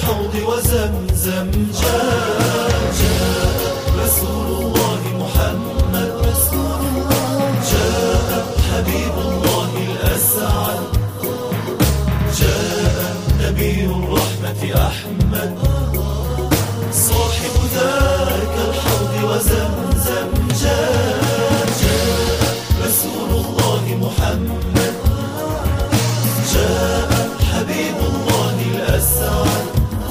كالحوض وزمزم جاء رسول الله محمد جاء حبيب الله الأسعد جاء نبي الرحمة أحمد صاحب ذاك الحوض وزمزم جاء رسول الله محمد جاء حبيب الله الأسعد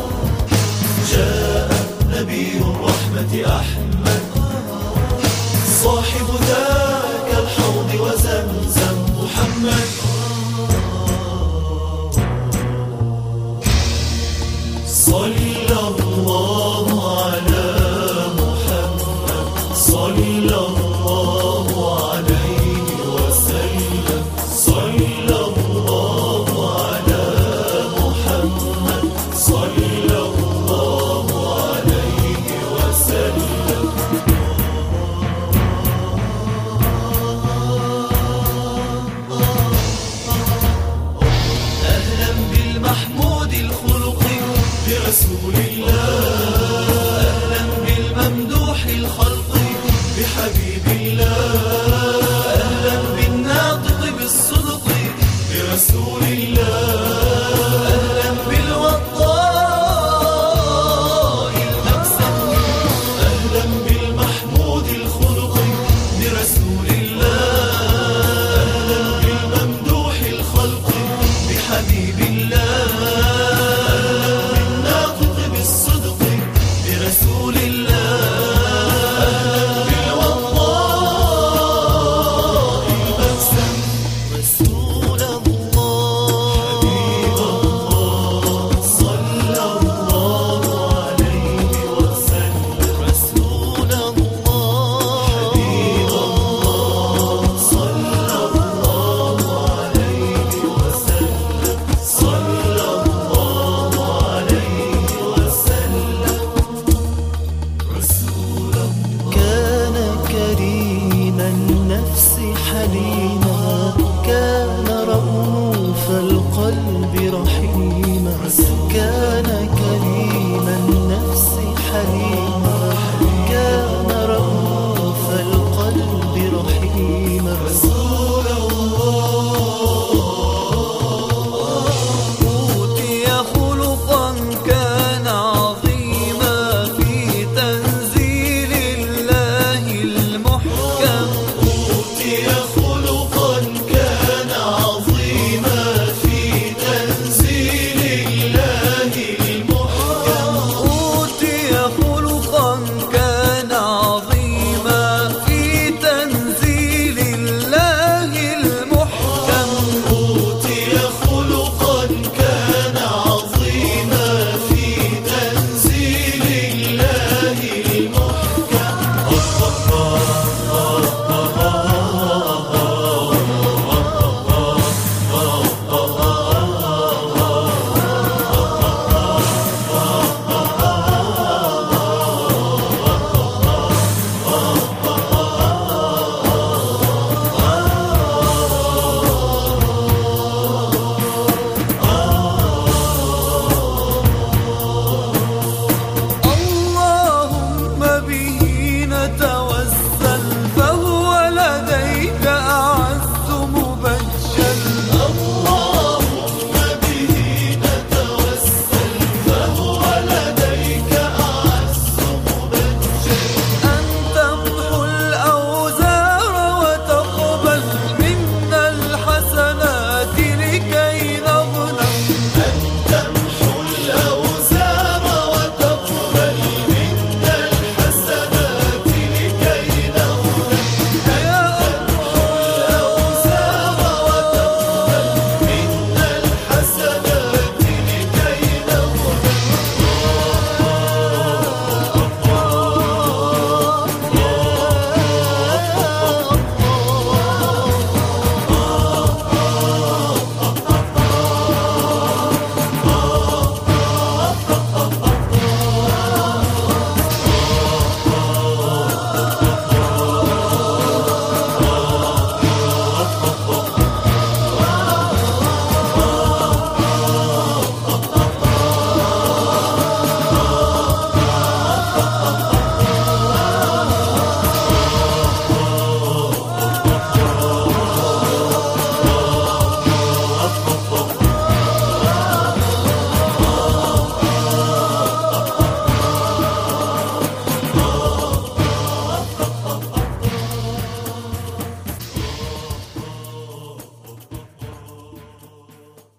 جاء نبي الرحمة أحمد صاحب ذاك الحوض وزمزم محمد صلى الله على محمد صلى الله عليه وسلم صلى الله على محمد صلى الله عليه وسلم أهلا بالمحمود الخلق برسول الله أهلا بالممدوح الخلق بحبيب الله أهلا بالناطق بالصدق برسول الله أهلا بالوطاء المكسب أهلا بالمحمود الخلق برسول الله أهلا بالممدوح الخلق بحبيب الله رسول الله بالوطاء المكسم رسول الله حبيب الله صلى الله عليه وسلم رسول الله حبيب الله صلى الله عليه وسلم صلى الله عليه وسلم كان كريم النفس حليما كان